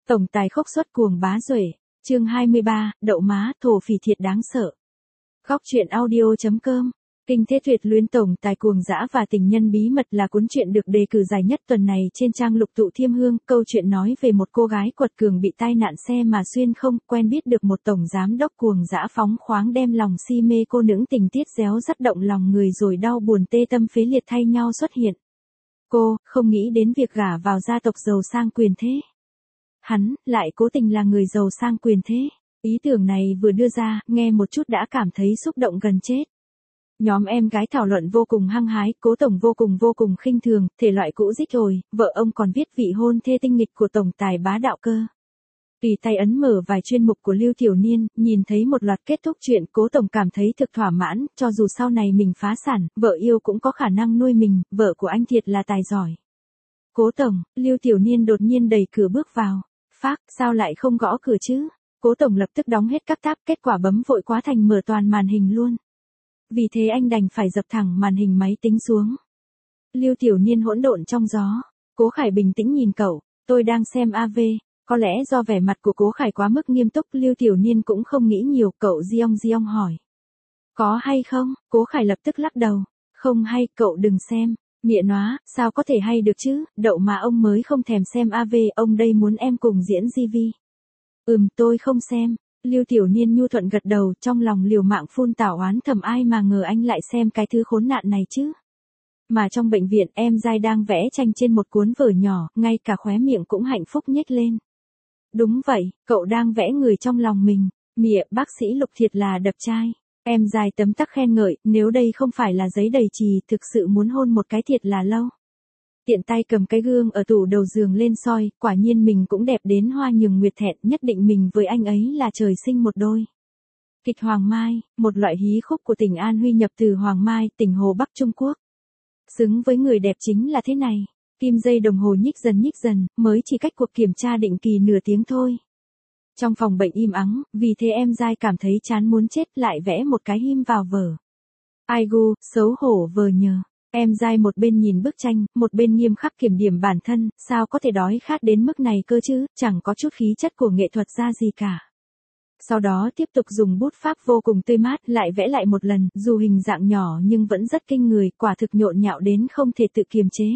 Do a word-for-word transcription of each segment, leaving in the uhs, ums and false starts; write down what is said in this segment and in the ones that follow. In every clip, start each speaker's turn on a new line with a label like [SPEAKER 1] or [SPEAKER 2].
[SPEAKER 1] Tổng tài khốc xuất cuồng bá duệ, chương hai mươi ba, đậu má, thổ phỉ thiệt đáng sợ. Góc truyện audio.com, kinh thế tuyệt luyến tổng tài cuồng dã và tình nhân bí mật là cuốn truyện được đề cử dài nhất tuần này trên trang Lục Tụ Thiêm Hương. Câu chuyện nói về một cô gái quật cường bị tai nạn xe mà xuyên không, quen biết được một tổng giám đốc cuồng dã phóng khoáng đem lòng si mê cô, những tình tiết réo rắt động lòng người rồi đau buồn tê tâm phế liệt thay nhau xuất hiện. Cô không nghĩ đến việc gả vào gia tộc giàu sang quyền thế. Hắn lại cố tình là người giàu sang quyền thế. Ý tưởng này vừa đưa ra, nghe một chút đã cảm thấy xúc động gần chết. Nhóm em gái thảo luận vô cùng hăng hái, Cố tổng vô cùng vô cùng khinh thường, thể loại cũ dích rồi, vợ ông còn viết vị hôn thê tinh nghịch của tổng tài bá đạo cơ. Tùy tay ấn mở vài chuyên mục của Lưu Tiểu Niên, nhìn thấy một loạt kết thúc chuyện, Cố tổng cảm thấy thực thỏa mãn, cho dù sau này mình phá sản, vợ yêu cũng có khả năng nuôi mình, vợ của anh thiệt là tài giỏi. Cố tổng, Lưu Tiểu Niên đột nhiên đẩy cửa bước vào. Phác, sao lại không gõ cửa chứ? Cố tổng lập tức đóng hết các tab, kết quả bấm vội quá thành mở toàn màn hình luôn. Vì thế anh đành phải dập thẳng màn hình máy tính xuống. Lưu Tiểu Niên hỗn độn trong gió. Cố Khải bình tĩnh nhìn cậu, tôi đang xem a vê. Có lẽ do vẻ mặt của Cố Khải quá mức nghiêm túc, Lưu Tiểu Niên cũng không nghĩ nhiều, cậu giong giong hỏi. Có hay không? Cố Khải lập tức lắc đầu. Không hay, cậu đừng xem. Mịa nóa, sao có thể hay được chứ, đậu mà ông mới không thèm xem a vê, ông đây muốn em cùng diễn gi vi. Ừm, tôi không xem. Lưu Tiểu Niên nhu thuận gật đầu, trong lòng liều mạng phun tảo oán thầm, ai mà ngờ anh lại xem cái thứ khốn nạn này chứ. Mà trong bệnh viện, em dai đang vẽ tranh trên một cuốn vở nhỏ, ngay cả khóe miệng cũng hạnh phúc nhếch lên. Đúng vậy, cậu đang vẽ người trong lòng mình. Mịa, bác sĩ Lục thiệt là đập trai. Em dài tấm tắc khen ngợi, nếu đây không phải là giấy đầy chì, thực sự muốn hôn một cái thiệt là lâu. Tiện tay cầm cái gương ở tủ đầu giường lên soi, quả nhiên mình cũng đẹp đến hoa nhường nguyệt thẹn, nhất định mình với anh ấy là trời sinh một đôi. Kịch Hoàng Mai, một loại hí khúc của tỉnh An Huy nhập từ Hoàng Mai, tỉnh Hồ Bắc Trung Quốc. Xứng với người đẹp chính là thế này, kim dây đồng hồ nhích dần nhích dần, mới chỉ cách cuộc kiểm tra định kỳ nửa tiếng thôi. Trong phòng bệnh im ắng, vì thế em dai cảm thấy chán muốn chết, lại vẽ một cái him vào vở. Ai gu, xấu hổ vờ nhờ. Em dai một bên nhìn bức tranh, một bên nghiêm khắc kiểm điểm bản thân, sao có thể đói khát đến mức này cơ chứ, chẳng có chút khí chất của nghệ thuật ra gì cả. Sau đó tiếp tục dùng bút pháp vô cùng tươi mát, lại vẽ lại một lần, dù hình dạng nhỏ nhưng vẫn rất kinh người, quả thực nhộn nhạo đến không thể tự kiềm chế.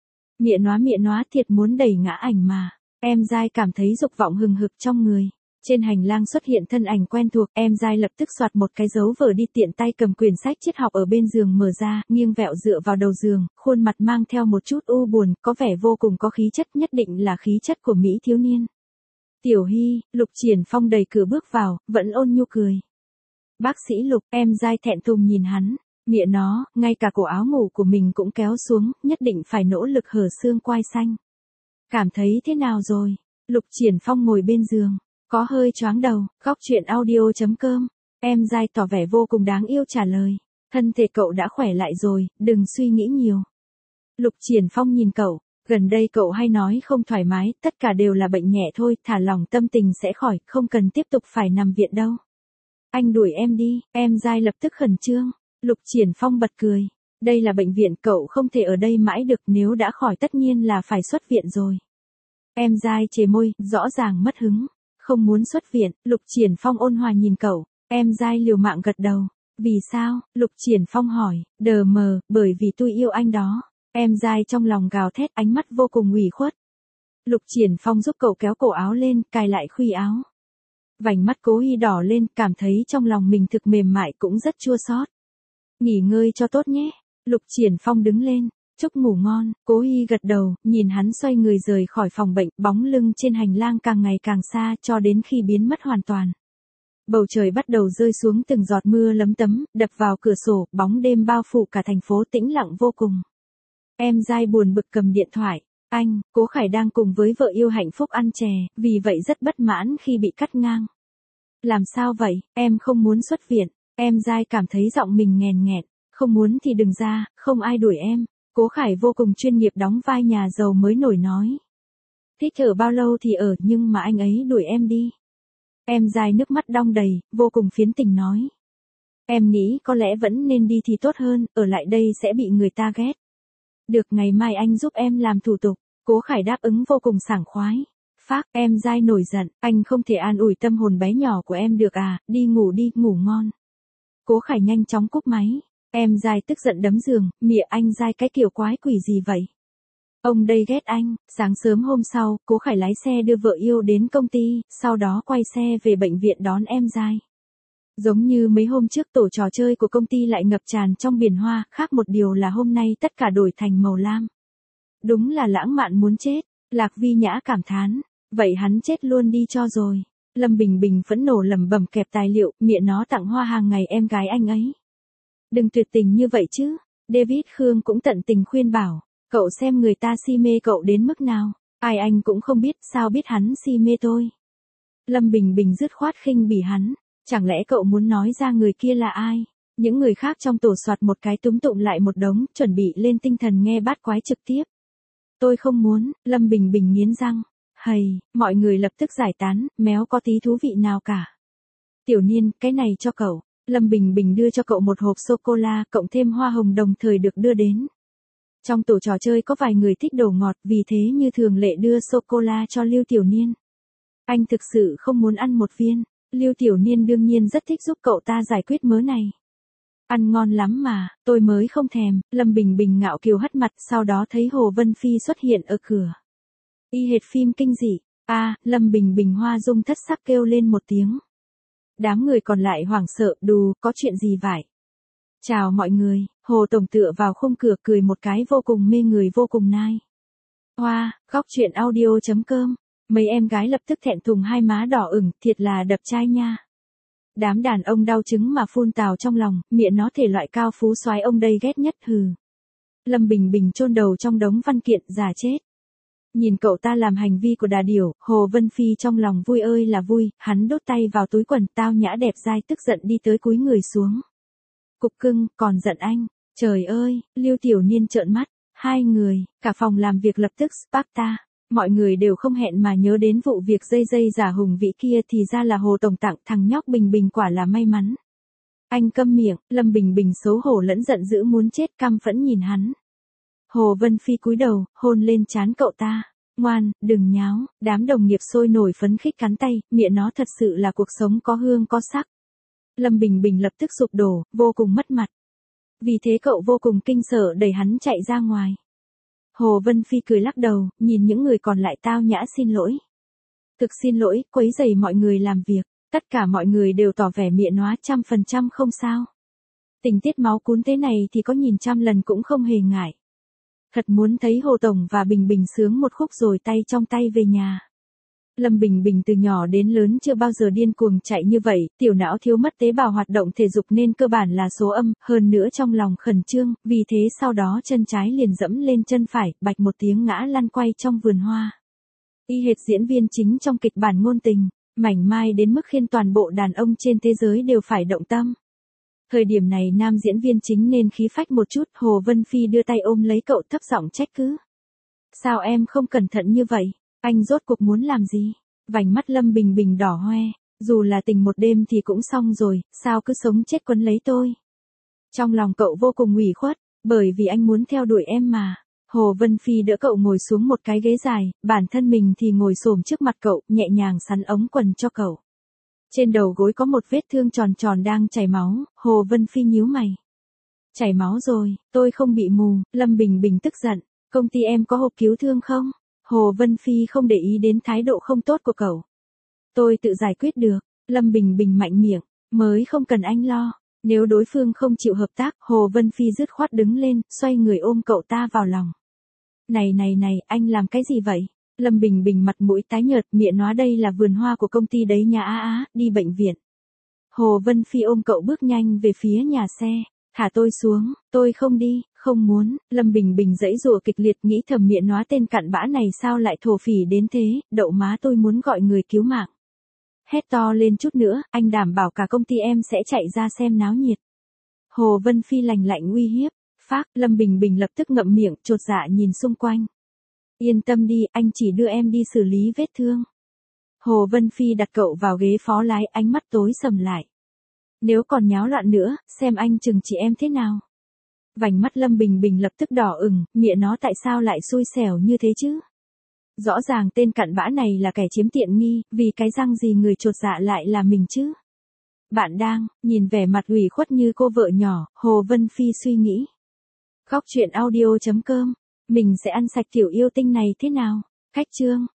[SPEAKER 1] Mịa nóa mịa nóa thiệt muốn đẩy ngã ảnh mà. Em dai cảm thấy dục vọng hừng hực trong người. Trên hành lang xuất hiện thân ảnh quen thuộc, em dai lập tức soạt một cái dấu vở đi, tiện tay cầm quyển sách triết học ở bên giường mở ra, nghiêng vẹo dựa vào đầu giường, khuôn mặt mang theo một chút u buồn, có vẻ vô cùng có khí chất, nhất định là khí chất của Mỹ thiếu niên. Tiểu Hy, Lục Triển Phong đẩy cửa bước vào, vẫn ôn nhu cười. Bác sĩ Lục, em dai thẹn thùng nhìn hắn, mịa nó, ngay cả cổ áo ngủ của mình cũng kéo xuống, nhất định phải nỗ lực hở xương quai xanh. Cảm thấy thế nào rồi? Lục Triển Phong ngồi bên giường, có hơi choáng đầu. Góc truyện audio.com, em dai tỏ vẻ vô cùng đáng yêu trả lời. Thân thể cậu đã khỏe lại rồi, đừng suy nghĩ nhiều. Lục Triển Phong nhìn cậu, gần đây cậu hay nói không thoải mái, tất cả đều là bệnh nhẹ thôi, thả lỏng tâm tình sẽ khỏi, không cần tiếp tục phải nằm viện đâu. Anh đuổi em đi, em dai lập tức khẩn trương. Lục Triển Phong bật cười. Đây là bệnh viện, cậu không thể ở đây mãi được, nếu đã khỏi tất nhiên là phải xuất viện rồi. Em dai chề môi, rõ ràng mất hứng. Không muốn xuất viện, Lục Triển Phong ôn hòa nhìn cậu, em dai liều mạng gật đầu. Vì sao? Lục Triển Phong hỏi, đờ mờ, bởi vì tôi yêu anh đó. Em dai trong lòng gào thét, ánh mắt vô cùng ủy khuất. Lục Triển Phong giúp cậu kéo cổ áo lên, cài lại khuy áo. Vành mắt Cố Hy đỏ lên, cảm thấy trong lòng mình thực mềm mại cũng rất chua xót. Nghỉ ngơi cho tốt nhé. Lục Triển Phong đứng lên. Chúc ngủ ngon. Cố Hy gật đầu, nhìn hắn xoay người rời khỏi phòng bệnh, bóng lưng trên hành lang càng ngày càng xa, cho đến khi biến mất hoàn toàn. Bầu trời bắt đầu rơi xuống từng giọt mưa lấm tấm, đập vào cửa sổ, bóng đêm bao phủ cả thành phố, tĩnh lặng vô cùng. Em dai buồn bực cầm điện thoại. Anh, Cố Khải đang cùng với vợ yêu hạnh phúc ăn chè, vì vậy rất bất mãn khi bị cắt ngang. Làm sao vậy, em không muốn xuất viện. Em dai cảm thấy giọng mình nghèn nghẹn. Không muốn thì đừng ra, không ai đuổi em. Cố Khải vô cùng chuyên nghiệp đóng vai nhà giàu mới nổi nói. Thích ở bao lâu thì ở, nhưng mà anh ấy đuổi em đi. Em dai nước mắt đong đầy, vô cùng phiến tình nói. Em nghĩ có lẽ vẫn nên đi thì tốt hơn, ở lại đây sẽ bị người ta ghét. Được, ngày mai anh giúp em làm thủ tục. Cố Khải đáp ứng vô cùng sảng khoái. Phác, em dai nổi giận, anh không thể an ủi tâm hồn bé nhỏ của em được à, đi ngủ đi, ngủ ngon. Cố Khải nhanh chóng cúp máy, em dai tức giận đấm giường, mịa anh dai cái kiểu quái quỷ gì vậy? Ông đây ghét anh. Sáng sớm hôm sau, Cố Khải lái xe đưa vợ yêu đến công ty, sau đó quay xe về bệnh viện đón em dai. Giống như mấy hôm trước tổ trò chơi của công ty lại ngập tràn trong biển hoa, khác một điều là hôm nay tất cả đổi thành màu lam. Đúng là lãng mạn muốn chết, Lạc Vi Nhã cảm thán, vậy hắn chết luôn đi cho rồi. Lâm Bình Bình phẫn nộ lẩm bẩm kẹp tài liệu, mịa nó tặng hoa hàng ngày em gái anh ấy. Đừng tuyệt tình như vậy chứ, David Khương cũng tận tình khuyên bảo, cậu xem người ta si mê cậu đến mức nào, ai anh cũng không biết, sao biết hắn si mê tôi. Lâm Bình Bình dứt khoát khinh bỉ hắn, chẳng lẽ cậu muốn nói ra người kia là ai? Những người khác trong tổ soạt một cái túm tụm lại một đống, chuẩn bị lên tinh thần nghe bát quái trực tiếp. Tôi không muốn, Lâm Bình Bình nghiến răng. Hầy, mọi người lập tức giải tán, méo có tí thú vị nào cả. Tiểu Niên, cái này cho cậu. Lâm Bình Bình đưa cho cậu một hộp sô-cô-la, cộng thêm hoa hồng đồng thời được đưa đến. Trong tổ trò chơi có vài người thích đồ ngọt, vì thế như thường lệ đưa sô-cô-la cho Lưu Tiểu Niên. Anh thực sự không muốn ăn một viên. Lưu Tiểu Niên đương nhiên rất thích giúp cậu ta giải quyết mớ này. Ăn ngon lắm mà, tôi mới không thèm. Lâm Bình Bình ngạo kiều hất mặt, sau đó thấy Hồ Vân Phi xuất hiện ở cửa. Y hệt phim kinh dị. A, à, Lâm Bình Bình hoa dung thất sắc kêu lên một tiếng. Đám người còn lại hoảng sợ, đù, có chuyện gì vậy? Chào mọi người, Hồ Tổng tựa vào khung cửa cười một cái vô cùng mê người vô cùng nai. Hoa, wow, góc chuyện audio chấm com. Mấy em gái lập tức thẹn thùng hai má đỏ ửng, thiệt là đập trai nha. Đám đàn ông đau chứng mà phun tào trong lòng, miệng nó thể loại cao phú soái ông đây ghét nhất hừ. Lâm Bình Bình chôn đầu trong đống văn kiện, già chết. Nhìn cậu ta làm hành vi của đà điểu, Hồ Vân Phi trong lòng vui ơi là vui, hắn đốt tay vào túi quần, tao nhã đẹp dai tức giận đi tới cúi người xuống. Cục cưng, còn giận anh, trời ơi, Lưu Tiểu Niên trợn mắt, hai người, cả phòng làm việc lập tức Sparta. Mọi người đều không hẹn mà nhớ đến vụ việc dây dây giả hùng vĩ kia, thì ra là Hồ Tổng tặng, thằng nhóc Bình Bình quả là may mắn. Anh câm miệng, Lâm Bình Bình xấu hổ lẫn giận dữ muốn chết, căm phẫn nhìn hắn. Hồ Vân Phi cúi đầu, hôn lên trán cậu ta. Ngoan, đừng nháo, đám đồng nghiệp sôi nổi phấn khích cắn tay, miệng nó thật sự là cuộc sống có hương có sắc. Lâm Bình Bình lập tức sụp đổ, vô cùng mất mặt. Vì thế cậu vô cùng kinh sợ đẩy hắn chạy ra ngoài. Hồ Vân Phi cười lắc đầu, nhìn những người còn lại tao nhã xin lỗi. Thực xin lỗi, quấy rầy mọi người làm việc. Tất cả mọi người đều tỏ vẻ miệng nóa trăm phần trăm không sao. Tình tiết máu cún thế này thì có nhìn trăm lần cũng không hề ngại. Thật muốn thấy Hồ Tổng và Bình Bình sướng một khúc rồi tay trong tay về nhà. Lâm Bình Bình từ nhỏ đến lớn chưa bao giờ điên cuồng chạy như vậy, tiểu não thiếu mất tế bào hoạt động thể dục nên cơ bản là số âm, hơn nữa trong lòng khẩn trương, vì thế sau đó chân trái liền dẫm lên chân phải, bạch một tiếng ngã lăn quay trong vườn hoa. Y hệt diễn viên chính trong kịch bản ngôn tình, mảnh mai đến mức khiến toàn bộ đàn ông trên thế giới đều phải động tâm. Thời điểm này nam diễn viên chính nên khí phách một chút, Hồ Vân Phi đưa tay ôm lấy cậu thấp giọng trách cứ. Sao em không cẩn thận như vậy? Anh rốt cuộc muốn làm gì? Vành mắt Lâm Bình Bình đỏ hoe, dù là tình một đêm thì cũng xong rồi, sao cứ sống chết quấn lấy tôi? Trong lòng cậu vô cùng ủy khuất, bởi vì anh muốn theo đuổi em mà. Hồ Vân Phi đỡ cậu ngồi xuống một cái ghế dài, bản thân mình thì ngồi xổm trước mặt cậu, nhẹ nhàng sắn ống quần cho cậu. Trên đầu gối có một vết thương tròn tròn đang chảy máu, Hồ Vân Phi nhíu mày. Chảy máu rồi, tôi không bị mù, Lâm Bình Bình tức giận, công ty em có hộp cứu thương không? Hồ Vân Phi không để ý đến thái độ không tốt của cậu. Tôi tự giải quyết được, Lâm Bình Bình mạnh miệng, mới không cần anh lo. Nếu đối phương không chịu hợp tác, Hồ Vân Phi dứt khoát đứng lên, xoay người ôm cậu ta vào lòng. Này này này, anh làm cái gì vậy? Lâm Bình Bình mặt mũi tái nhợt, miệng nói đây là vườn hoa của công ty đấy nha, á á, đi bệnh viện. Hồ Vân Phi ôm cậu bước nhanh về phía nhà xe. Thả tôi xuống, tôi không đi, không muốn. Lâm Bình Bình giãy giụa kịch liệt, nghĩ thầm miệng nói tên cặn bã này sao lại thổ phỉ đến thế, đậu má tôi muốn gọi người cứu mạng. Hét to lên chút nữa, anh đảm bảo cả công ty em sẽ chạy ra xem náo nhiệt. Hồ Vân Phi lạnh lạnh uy hiếp. Phác, Lâm Bình Bình lập tức ngậm miệng, chột dạ nhìn xung quanh. Yên tâm đi, anh chỉ đưa em đi xử lý vết thương. Hồ Vân Phi đặt cậu vào ghế phó lái, ánh mắt tối sầm lại. Nếu còn nháo loạn nữa, xem anh chừng trị em thế nào. Vành mắt Lâm Bình Bình lập tức đỏ ửng, miệng nó tại sao lại xui xẻo như thế chứ? Rõ ràng tên cặn bã này là kẻ chiếm tiện nghi, vì cái răng gì người chột dạ lại là mình chứ? Bạn đang nhìn vẻ mặt ủy khuất như cô vợ nhỏ, Hồ Vân Phi suy nghĩ. Góc truyện audio chấm com, mình sẽ ăn sạch tiểu yêu tinh này thế nào? Khách chương.